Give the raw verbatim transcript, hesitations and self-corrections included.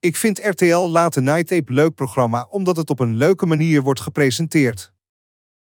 Ik vind R T L Late Night Tape leuk programma omdat het op een leuke manier wordt gepresenteerd.